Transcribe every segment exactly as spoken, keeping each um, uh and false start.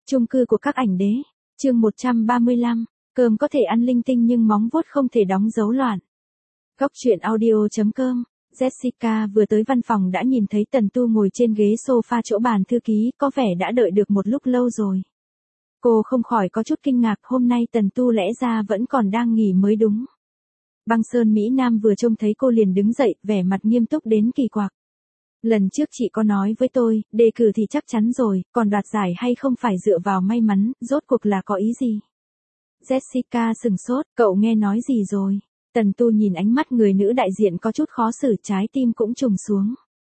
Chung cư của các ảnh đế. Chương một trăm ba mươi lăm, cơm có thể ăn linh tinh nhưng móng vuốt không thể đóng dấu loạn. Góc truyện audio chấm com. Jessica vừa tới văn phòng đã nhìn thấy Tần Tu ngồi trên ghế sofa chỗ bàn thư ký, có vẻ đã đợi được một lúc lâu rồi. Cô không khỏi có chút kinh ngạc, hôm nay Tần Tu lẽ ra vẫn còn đang nghỉ mới đúng. Băng Sơn Mỹ Nam vừa trông thấy cô liền đứng dậy, vẻ mặt nghiêm túc đến kỳ quặc. Lần trước chị có nói với tôi, đề cử thì chắc chắn rồi, còn đoạt giải hay không phải dựa vào may mắn, rốt cuộc là có ý gì? Jessica sừng sốt, cậu nghe nói gì rồi? Tần Tu nhìn ánh mắt người nữ đại diện có chút khó xử, trái tim cũng trùng xuống.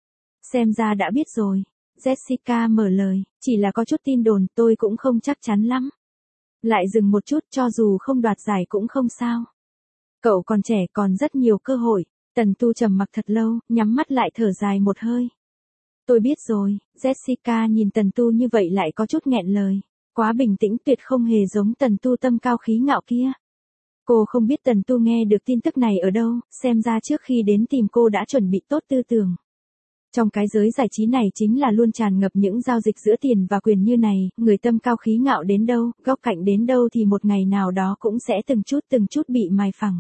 Xem ra đã biết rồi. Jessica mở lời, chỉ là có chút tin đồn, tôi cũng không chắc chắn lắm. Lại dừng một chút, cho dù không đoạt giải cũng không sao. Cậu còn trẻ, còn rất nhiều cơ hội. Tần Tu trầm mặc thật lâu, nhắm mắt lại thở dài một hơi. Tôi biết rồi. Jessica nhìn Tần Tu như vậy lại có chút nghẹn lời. Quá bình tĩnh, tuyệt không hề giống Tần Tu tâm cao khí ngạo kia. Cô không biết Tần Tu nghe được tin tức này ở đâu, xem ra trước khi đến tìm cô đã chuẩn bị tốt tư tưởng. Trong cái giới giải trí này chính là luôn tràn ngập những giao dịch giữa tiền và quyền như này, người tâm cao khí ngạo đến đâu, góc cạnh đến đâu thì một ngày nào đó cũng sẽ từng chút từng chút bị mài phẳng.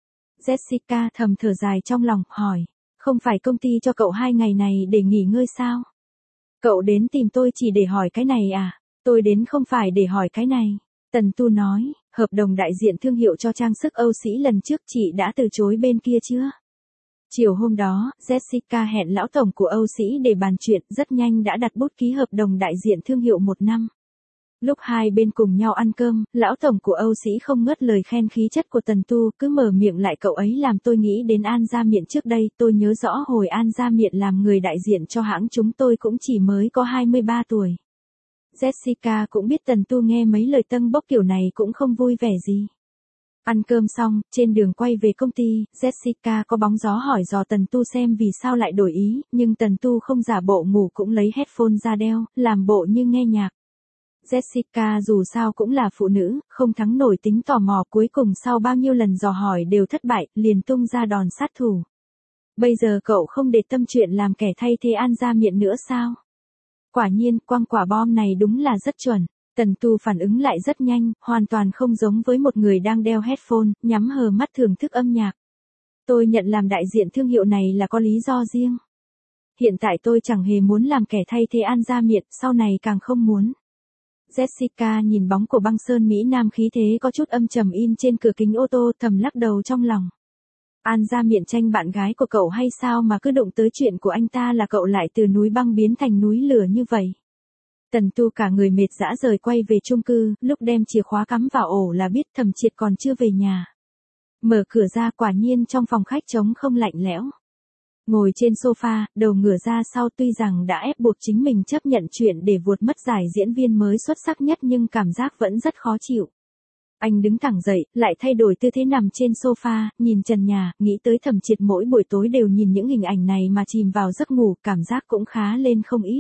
Jessica thầm thở dài trong lòng, hỏi, không phải công ty cho cậu hai ngày này để nghỉ ngơi sao? Cậu đến tìm tôi chỉ để hỏi cái này à? Tôi đến không phải để hỏi cái này. Tần Tu nói, hợp đồng đại diện thương hiệu cho trang sức Âu Sĩ lần trước chị đã từ chối bên kia chưa? Chiều hôm đó, Jessica hẹn lão tổng của Âu Sĩ để bàn chuyện, rất nhanh đã đặt bút ký hợp đồng đại diện thương hiệu một năm. Lúc hai bên cùng nhau ăn cơm, lão tổng của Âu Sĩ không ngớt lời khen khí chất của Tần Tu, cứ mở miệng lại cậu ấy làm tôi nghĩ đến An Gia Miện trước đây, tôi nhớ rõ hồi An Gia Miện làm người đại diện cho hãng chúng tôi cũng chỉ mới có hai mươi ba tuổi. Jessica cũng biết Tần Tu nghe mấy lời tâng bốc kiểu này cũng không vui vẻ gì. Ăn cơm xong, trên đường quay về công ty, Jessica có bóng gió hỏi dò Tần Tu xem vì sao lại đổi ý, nhưng Tần Tu không giả bộ ngủ cũng lấy headphone ra đeo, làm bộ như nghe nhạc. Jessica dù sao cũng là phụ nữ, không thắng nổi tính tò mò, cuối cùng sau bao nhiêu lần dò hỏi đều thất bại, liền tung ra đòn sát thủ. Bây giờ cậu không để tâm chuyện làm kẻ thay thế An Gia Miện nữa sao? Quả nhiên, quăng quả bom này đúng là rất chuẩn. Tần Tu phản ứng lại rất nhanh, hoàn toàn không giống với một người đang đeo headphone, nhắm hờ mắt thưởng thức âm nhạc. Tôi nhận làm đại diện thương hiệu này là có lý do riêng. Hiện tại tôi chẳng hề muốn làm kẻ thay thế An Gia Miện, sau này càng không muốn. Jessica nhìn bóng của Băng Sơn Mỹ Nam khí thế có chút âm trầm in trên cửa kính ô tô, thầm lắc đầu trong lòng. An Gia Miện tranh bạn gái của cậu hay sao mà cứ đụng tới chuyện của anh ta là cậu lại từ núi băng biến thành núi lửa như vậy? Tần Tu cả người mệt rã rời quay về chung cư, lúc đem chìa khóa cắm vào ổ là biết Thẩm Triệt còn chưa về nhà. Mở cửa ra quả nhiên trong phòng khách trống không, lạnh lẽo. Ngồi trên sofa, đầu ngửa ra sau, tuy rằng đã ép buộc chính mình chấp nhận chuyện để vuột mất giải diễn viên mới xuất sắc nhất nhưng cảm giác vẫn rất khó chịu. Anh đứng thẳng dậy, lại thay đổi tư thế nằm trên sofa, nhìn trần nhà, nghĩ tới Thẩm Triệt mỗi buổi tối đều nhìn những hình ảnh này mà chìm vào giấc ngủ, cảm giác cũng khá lên không ít.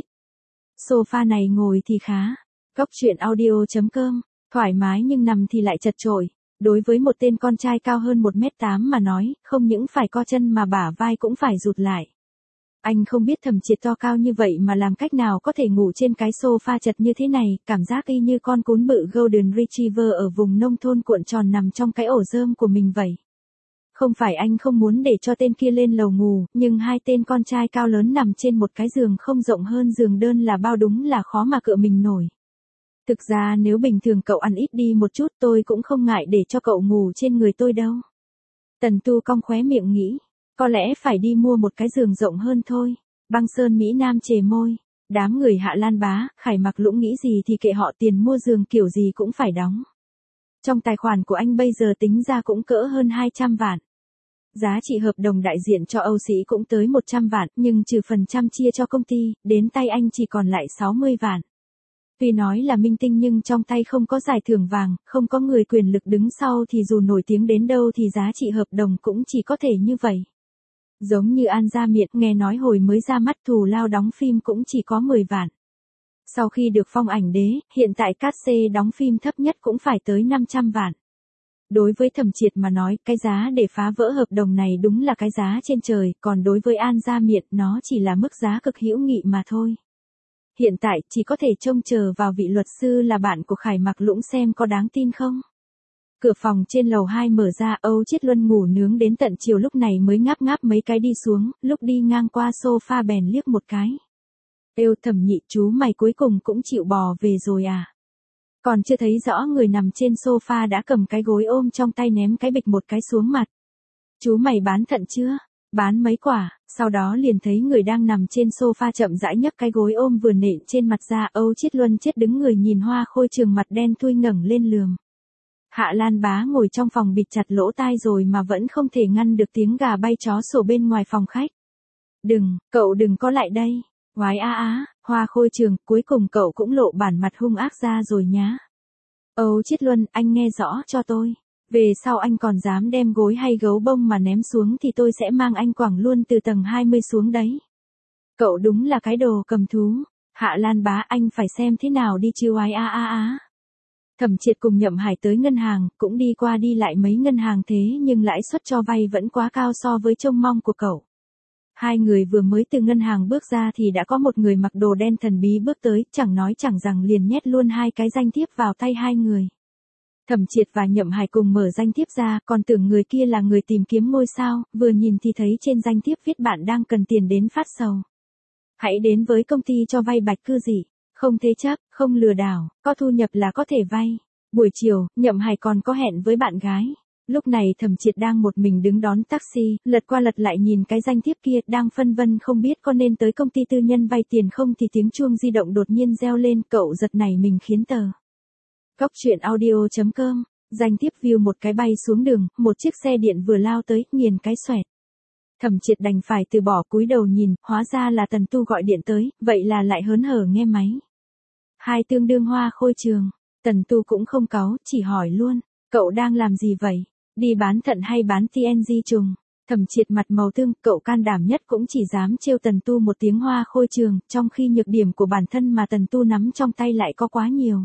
Sofa này ngồi thì khá. Góc truyện audio chấm com, thoải mái nhưng nằm thì lại chật chội. Đối với một tên con trai cao hơn một mét tám mà nói, không những phải co chân mà bả vai cũng phải rụt lại. Anh không biết Thẩm Triệt to cao như vậy mà làm cách nào có thể ngủ trên cái sofa chật như thế này, cảm giác y như con cún bự Golden Retriever ở vùng nông thôn cuộn tròn nằm trong cái ổ rơm của mình vậy. Không phải anh không muốn để cho tên kia lên lầu ngủ, nhưng hai tên con trai cao lớn nằm trên một cái giường không rộng hơn giường đơn là bao đúng là khó mà cựa mình nổi. Thực ra nếu bình thường cậu ăn ít đi một chút tôi cũng không ngại để cho cậu ngủ trên người tôi đâu. Tần Tu cong khóe miệng nghĩ, có lẽ phải đi mua một cái giường rộng hơn thôi. Băng Sơn Mỹ Nam chề môi, đám người Hạ Lan Bá, Khải Mặc Lũng nghĩ gì thì kệ họ, tiền mua giường kiểu gì cũng phải đóng. Trong tài khoản của anh bây giờ tính ra cũng cỡ hơn hai trăm vạn. Giá trị hợp đồng đại diện cho Âu Sĩ cũng tới một trăm vạn, nhưng trừ phần trăm chia cho công ty, đến tay anh chỉ còn lại sáu mươi vạn. Tuy nói là minh tinh nhưng trong tay không có giải thưởng vàng, không có người quyền lực đứng sau thì dù nổi tiếng đến đâu thì giá trị hợp đồng cũng chỉ có thể như vậy. Giống như An Gia Miện, nghe nói hồi mới ra mắt thù lao đóng phim cũng chỉ có mười vạn. Sau khi được phong ảnh đế, hiện tại cát xê đóng phim thấp nhất cũng phải tới năm trăm vạn. Đối với Thẩm Triệt mà nói, cái giá để phá vỡ hợp đồng này đúng là cái giá trên trời, còn đối với An Gia Miện, nó chỉ là mức giá cực hữu nghị mà thôi. hiện tại chỉ có thể trông chờ vào vị luật sư là bạn của Khải Mặc Lũng xem có đáng tin không. Cửa phòng trên lầu hai mở ra, Âu Chiết Luân ngủ nướng đến tận chiều lúc này mới ngáp ngáp mấy cái đi xuống, lúc đi ngang qua sofa bèn liếc một cái. Êu Thẩm Nhị, chú mày cuối cùng cũng chịu bò về rồi à? Còn chưa thấy rõ người nằm trên sofa đã cầm cái gối ôm trong tay ném cái bịch một cái xuống mặt. Chú mày bán thận chưa? Bán mấy quả, sau đó liền thấy người đang nằm trên sofa chậm rãi nhấc cái gối ôm vừa nện trên mặt ra. Âu Chiết Luân chết đứng người nhìn Hoa Khôi Trường mặt đen thui ngẩng lên lườm. Hạ Lan Bá ngồi trong phòng bịt chặt lỗ tai rồi mà vẫn không thể ngăn được tiếng gà bay chó sủa bên ngoài phòng khách. Đừng, cậu đừng có lại đây. Oái a á, Hoa Khôi Trường, cuối cùng cậu cũng lộ bản mặt hung ác ra rồi nhá. Âu Chiết Luân, anh nghe rõ cho tôi. Về sau anh còn dám đem gối hay gấu bông mà ném xuống thì tôi sẽ mang anh quẳng luôn từ tầng hai mươi xuống đấy. Cậu đúng là cái đồ cầm thú. Hạ Lan Bá, anh phải xem thế nào đi chứ oái a a á. Thẩm Triệt cùng Nhậm Hải tới ngân hàng, cũng đi qua đi lại mấy ngân hàng thế nhưng lãi suất cho vay vẫn quá cao so với trông mong của cậu. Hai người vừa mới từ ngân hàng bước ra thì đã có một người mặc đồ đen thần bí bước tới, chẳng nói chẳng rằng liền nhét luôn hai cái danh thiếp vào tay hai người. Thẩm Triệt và Nhậm Hải cùng mở danh thiếp ra, còn tưởng người kia là người tìm kiếm ngôi sao, vừa nhìn thì thấy trên danh thiếp viết bạn đang cần tiền đến phát sầu. Hãy đến với công ty cho vay Bạch Cư Dị, không thế chấp, không lừa đảo, có thu nhập là có thể vay. Buổi chiều, Nhậm Hải còn có hẹn với bạn gái. Lúc này Thẩm Triệt đang một mình đứng đón taxi, lật qua lật lại nhìn cái danh thiếp kia, đang phân vân không biết có nên tới công ty tư nhân vay tiền không thì tiếng chuông di động đột nhiên reo lên, cậu giật nảy mình khiến tờ. Góc truyện audio chấm com, danh thiếp view một cái bay xuống đường, một chiếc xe điện vừa lao tới, nghiền cái xoẹt. Thẩm Triệt đành phải từ bỏ cúi đầu nhìn, hóa ra là Tần Tu gọi điện tới, vậy là lại hớn hở nghe máy. Hai tương đương Hoa Khôi Trường, Tần Tu cũng không cáu, chỉ hỏi luôn, cậu đang làm gì vậy? Đi bán thận hay bán tê en giê trùng? Thẩm Triệt mặt màu tương, cậu can đảm nhất cũng chỉ dám trêu Tần Tu một tiếng Hoa Khôi Trường, trong khi nhược điểm của bản thân mà Tần Tu nắm trong tay lại có quá nhiều.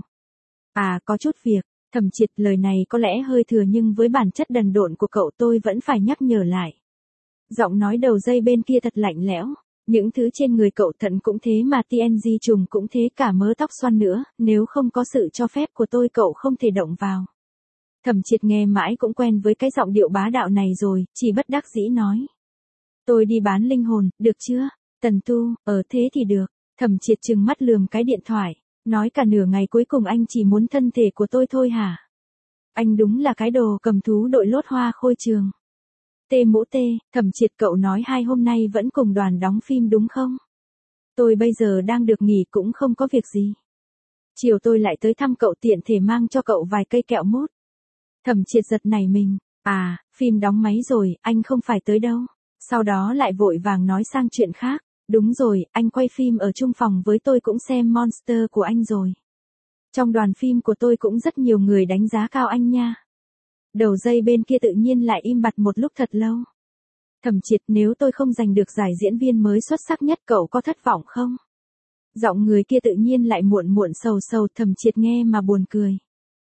À, có chút việc. Thẩm Triệt, lời này có lẽ hơi thừa nhưng với bản chất đần độn của cậu tôi vẫn phải nhắc nhở lại. Giọng nói đầu dây bên kia thật lạnh lẽo. Những thứ trên người cậu thận cũng thế mà tê en giê trùng cũng thế, cả mớ tóc xoăn nữa, nếu không có sự cho phép của tôi cậu không thể động vào. Thẩm Triệt nghe mãi cũng quen với cái giọng điệu bá đạo này rồi, chỉ bất đắc dĩ nói. Tôi đi bán linh hồn, được chưa? Tần Tu, ở thế thì được. Thẩm Triệt trừng mắt lườm cái điện thoại. Nói cả nửa ngày cuối cùng anh chỉ muốn thân thể của tôi thôi hả? Anh đúng là cái đồ cầm thú đội lốt Hoa Khôi Trường. Tê mũ tê, Thẩm Triệt, cậu nói hai hôm nay vẫn cùng đoàn đóng phim đúng không? Tôi bây giờ đang được nghỉ cũng không có việc gì. Chiều tôi lại tới thăm cậu tiện thể mang cho cậu vài cây kẹo mút. Thẩm Triệt giật nảy mình, à, phim đóng máy rồi, anh không phải tới đâu. Sau đó lại vội vàng nói sang chuyện khác. Đúng rồi, anh quay phim ở chung phòng với tôi cũng xem Monster của anh rồi. Trong đoàn phim của tôi cũng rất nhiều người đánh giá cao anh nha. Đầu dây bên kia tự nhiên lại im bặt một lúc thật lâu. Thẩm Triệt, nếu tôi không giành được giải diễn viên mới xuất sắc nhất cậu có thất vọng không? Giọng người kia tự nhiên lại muộn muộn sầu sầu. Thẩm Triệt nghe mà buồn cười.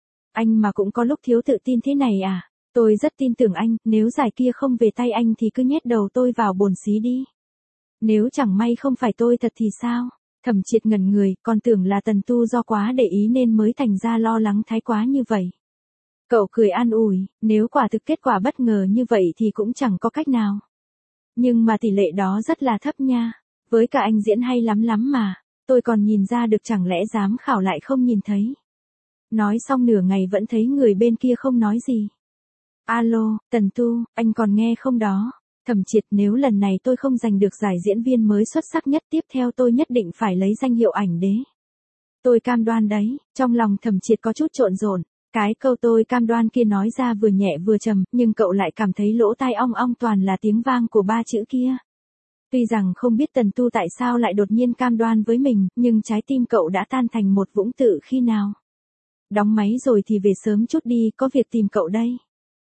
Anh mà cũng có lúc thiếu tự tin thế này à? Tôi rất tin tưởng anh, nếu giải kia không về tay anh thì cứ nhét đầu tôi vào bồn xí đi. Nếu chẳng may không phải tôi thật thì sao? Thẩm Triệt ngẩn người, còn tưởng là Tần Tu do quá để ý nên mới thành ra lo lắng thái quá như vậy. Cậu cười an ủi, nếu quả thực kết quả bất ngờ như vậy thì cũng chẳng có cách nào. Nhưng mà tỷ lệ đó rất là thấp nha. Với cả anh diễn hay lắm lắm mà. Tôi còn nhìn ra được, chẳng lẽ giám khảo lại không nhìn thấy. Nói xong nửa ngày vẫn thấy người bên kia không nói gì. Alo, Tần Tu, anh còn nghe không đó? Thẩm Triệt, nếu lần này tôi không giành được giải diễn viên mới xuất sắc nhất tiếp theo tôi nhất định phải lấy danh hiệu ảnh đế. Tôi cam đoan đấy. Trong lòng Thẩm Triệt có chút trộn rộn. Cái câu tôi cam đoan kia nói ra vừa nhẹ vừa trầm, nhưng cậu lại cảm thấy lỗ tai ong ong toàn là tiếng vang của ba chữ kia. Tuy rằng không biết Tần Tu tại sao lại đột nhiên cam đoan với mình, nhưng trái tim cậu đã tan thành một vũng tự khi nào. Đóng máy rồi thì về sớm chút đi, có việc tìm cậu đây.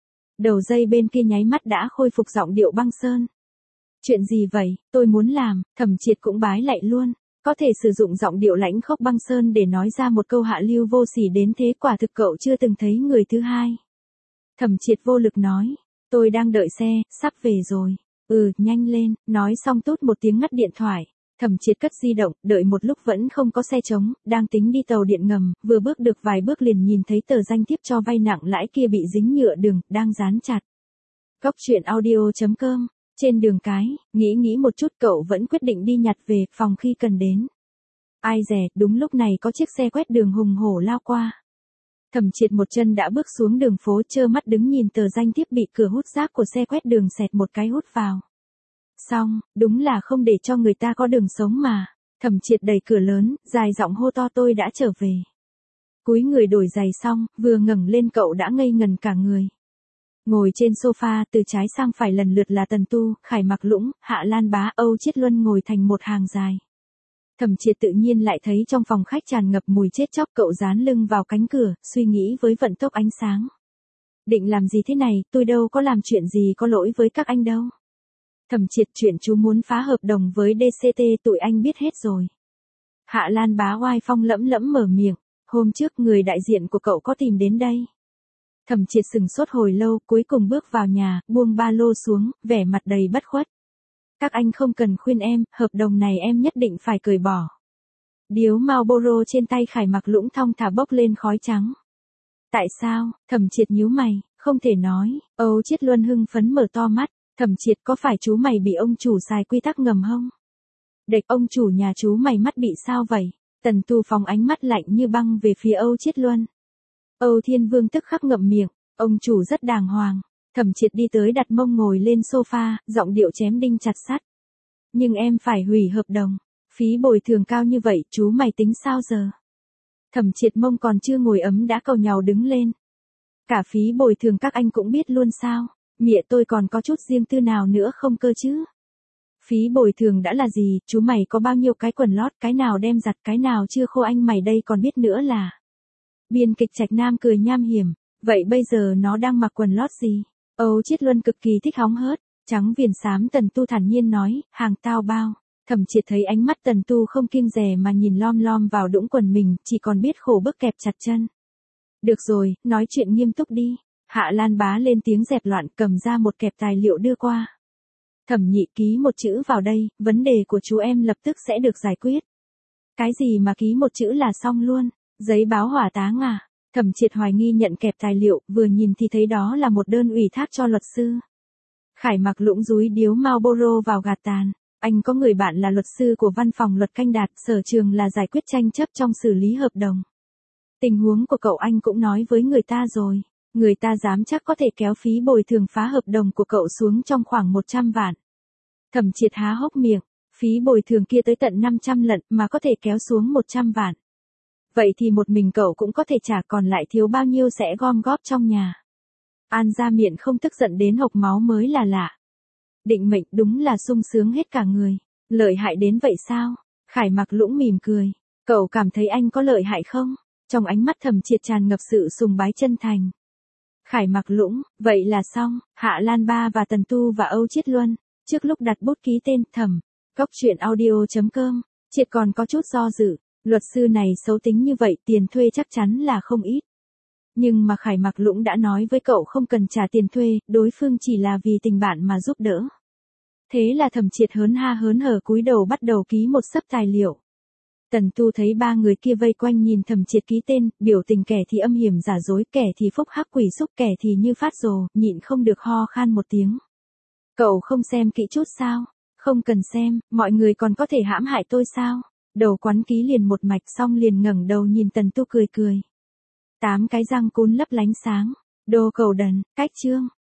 Đầu dây bên kia nháy mắt đã khôi phục giọng điệu băng sơn. Chuyện gì vậy, tôi muốn làm. Thẩm Triệt cũng bái lạy luôn. Có thể sử dụng giọng điệu lãnh khốc băng sơn để nói ra một câu hạ lưu vô sỉ đến thế, quả thực cậu chưa từng thấy người thứ hai. Thẩm Triệt vô lực nói, tôi đang đợi xe, sắp về rồi. Ừ, nhanh lên. Nói xong tút một tiếng ngắt điện thoại. Thẩm Triệt cất di động, đợi một lúc vẫn không có xe trống, đang tính đi tàu điện ngầm, vừa bước được vài bước liền nhìn thấy tờ danh thiếp cho vay nặng lãi kia bị dính nhựa đường, đang dán chặt. Góc truyện audio chấm com, trên đường cái, nghĩ nghĩ một chút cậu vẫn quyết định đi nhặt về phòng khi cần đến. Ai dè, đúng lúc này có chiếc xe quét đường hùng hổ lao qua. Thẩm Triệt một chân đã bước xuống đường phố, trơ mắt đứng nhìn tờ danh thiếp bị cửa hút rác của xe quét đường xẹt một cái hút vào. Xong, đúng là không để cho người ta có đường sống mà. Thẩm Triệt đẩy cửa lớn, dài giọng hô to tôi đã trở về. Cúi người đổi giày xong, vừa ngẩng lên cậu đã ngây ngần cả người. Ngồi trên sofa, từ trái sang phải lần lượt là Tần Tu, Khải Mặc Lũng, Hạ Lan Bá, Âu Chiết Luân ngồi thành một hàng dài. Thẩm Triệt tự nhiên lại thấy trong phòng khách tràn ngập mùi chết chóc, cậu dán lưng vào cánh cửa, suy nghĩ với vận tốc ánh sáng. Định làm gì thế này, tôi đâu có làm chuyện gì có lỗi với các anh đâu. Thẩm Triệt, chuyện chú muốn phá hợp đồng với đê xê tê tụi anh biết hết rồi. Hạ Lan Bá oai phong lẫm lẫm mở miệng, hôm trước người đại diện của cậu có tìm đến đây. Thẩm Triệt sừng sốt hồi lâu, cuối cùng bước vào nhà, buông ba lô xuống, vẻ mặt đầy bất khuất. Các anh không cần khuyên em, hợp đồng này em nhất định phải cởi bỏ. Điếu Marlboro trên tay Khải Mặc Lũng thong thả bốc lên khói trắng. Tại sao? Thẩm Triệt nhíu mày, không thể nói. Âu Chiết Luân hưng phấn mở to mắt. Thẩm Triệt, có phải chú mày bị ông chủ xài quy tắc ngầm không? Địch, ông chủ nhà chú mày mắt bị sao vậy? Tần Tu phóng ánh mắt lạnh như băng về phía Âu Chiết Luân. Âu Thiên Vương tức khắc ngậm miệng, ông chủ rất đàng hoàng. Thẩm Triệt đi tới đặt mông ngồi lên sofa, giọng điệu chém đinh chặt sắt. Nhưng em phải hủy hợp đồng, phí bồi thường cao như vậy, chú mày tính sao giờ? Thẩm Triệt mông còn chưa ngồi ấm đã cầu nhàu đứng lên. Cả phí bồi thường các anh cũng biết luôn sao? Mẹ tôi còn có chút riêng tư nào nữa không cơ chứ? Phí bồi thường đã là gì, chú mày có bao nhiêu cái quần lót, cái nào đem giặt cái nào chưa khô anh mày đây còn biết nữa là. Biên kịch Trạch Nam cười nham hiểm, vậy bây giờ nó đang mặc quần lót gì? Âu Chiết Luân cực kỳ thích hóng hớt, trắng viền xám. Tần Tu thản nhiên nói, hàng tao bao. Thẩm Triệt thấy ánh mắt Tần Tu không kiêng dè mà nhìn lom lom vào đũng quần mình, chỉ còn biết khổ bức kẹp chặt chân. Được rồi, nói chuyện nghiêm túc đi. Hạ Lan Bá lên tiếng dẹp loạn, cầm ra một kẹp tài liệu đưa qua. Thẩm Nhị, ký một chữ vào đây, vấn đề của chú em lập tức sẽ được giải quyết. Cái gì mà ký một chữ là xong luôn, giấy báo hỏa táng à? Thẩm Triệt hoài nghi nhận kẹp tài liệu, vừa nhìn thì thấy đó là một đơn ủy thác cho luật sư. Khải Mặc Lũng dúi điếu Marlboro vào gạt tàn. Anh có người bạn là luật sư của văn phòng luật Canh Đạt, sở trường là giải quyết tranh chấp trong xử lý hợp đồng. Tình huống của cậu anh cũng nói với người ta rồi. Người ta dám chắc có thể kéo phí bồi thường phá hợp đồng của cậu xuống trong khoảng một trăm vạn. Thẩm Triệt há hốc miệng, phí bồi thường kia tới tận năm trăm lần mà có thể kéo xuống một trăm vạn. Vậy thì một mình cậu cũng có thể trả, còn lại thiếu bao nhiêu sẽ gom góp trong nhà. An Gia Miện không tức giận đến hộc máu mới là lạ. Định mệnh đúng là sung sướng hết cả người. Lợi hại đến vậy sao? Khải Mặc Lũng mỉm cười. Cậu cảm thấy anh có lợi hại không? Trong ánh mắt Thẩm Triệt tràn ngập sự sùng bái chân thành. Khải Mặc Lũng, vậy là xong. Hạ Lan Ba và Tần Tu và Âu Chiết Luân, trước lúc đặt bút ký tên Thẩm. Góc truyện audio chấm com, Triệt còn có chút do dự. Luật sư này xấu tính như vậy, tiền thuê chắc chắn là không ít. Nhưng mà Khải Mặc Lũng đã nói với cậu không cần trả tiền thuê, đối phương chỉ là vì tình bạn mà giúp đỡ. Thế là Thẩm Triệt hớn ha hớn hở cúi đầu bắt đầu ký một xấp tài liệu. Tần Tu thấy ba người kia vây quanh nhìn Thẩm Triệt ký tên, biểu tình kẻ thì âm hiểm giả dối, kẻ thì phúc hắc quỷ xúc, kẻ thì như phát rồ, nhịn không được ho khan một tiếng. Cậu không xem kỹ chút sao? Không cần xem, mọi người còn có thể hãm hại tôi sao? Đầu quán ký liền một mạch xong liền ngẩng đầu nhìn Tần Tu cười cười. Tám cái răng cún lấp lánh sáng. Đô cầu đần, cách chương.